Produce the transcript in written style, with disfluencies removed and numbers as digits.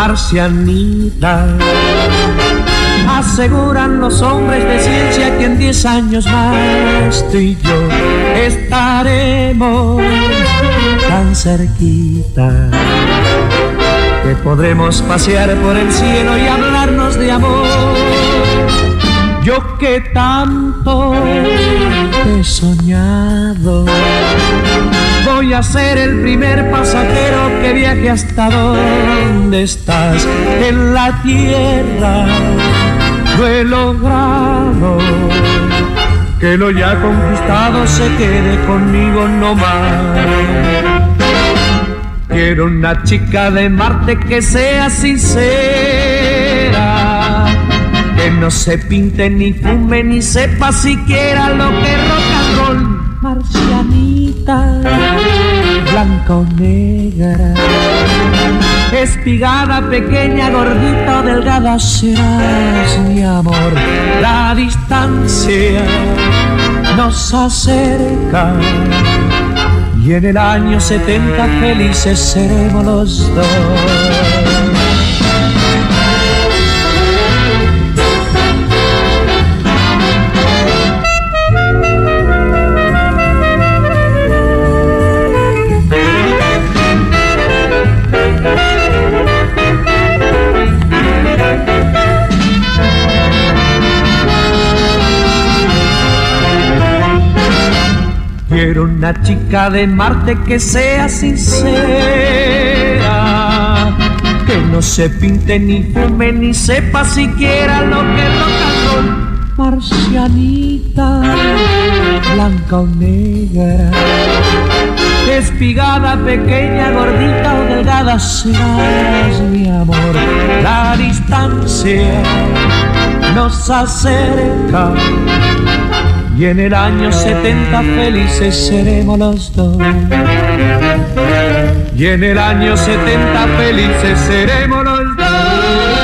marcianita. Aseguran los hombres de ciencia que en 10 años más tú y yo estaremos tan cerquita que podremos pasear por el cielo y hablarnos de amor. Yo que tanto te he soñado, voy a ser el primer pasajero que viaje hasta donde estás. En la tierra lo he logrado, que lo ya conquistado se quede conmigo nomás. Quiero una chica de Marte que sea sincera, que no se pinte ni fume ni sepa siquiera lo que es rock and roll. Marcianita, blanca o negra, espigada, pequeña, gordita o delgada, serás mi amor. La distancia nos acerca y en el año 70 felices seremos los dos. Quiero una chica de Marte que sea sincera, que no se pinte ni fume ni sepa siquiera lo que es rock and roll. Marcianita, blanca o negra, espigada, pequeña, gordita o delgada, serás mi amor. La distancia nos acerca y en el año 70 felices seremos los dos. Y en el año 70 felices seremos los dos.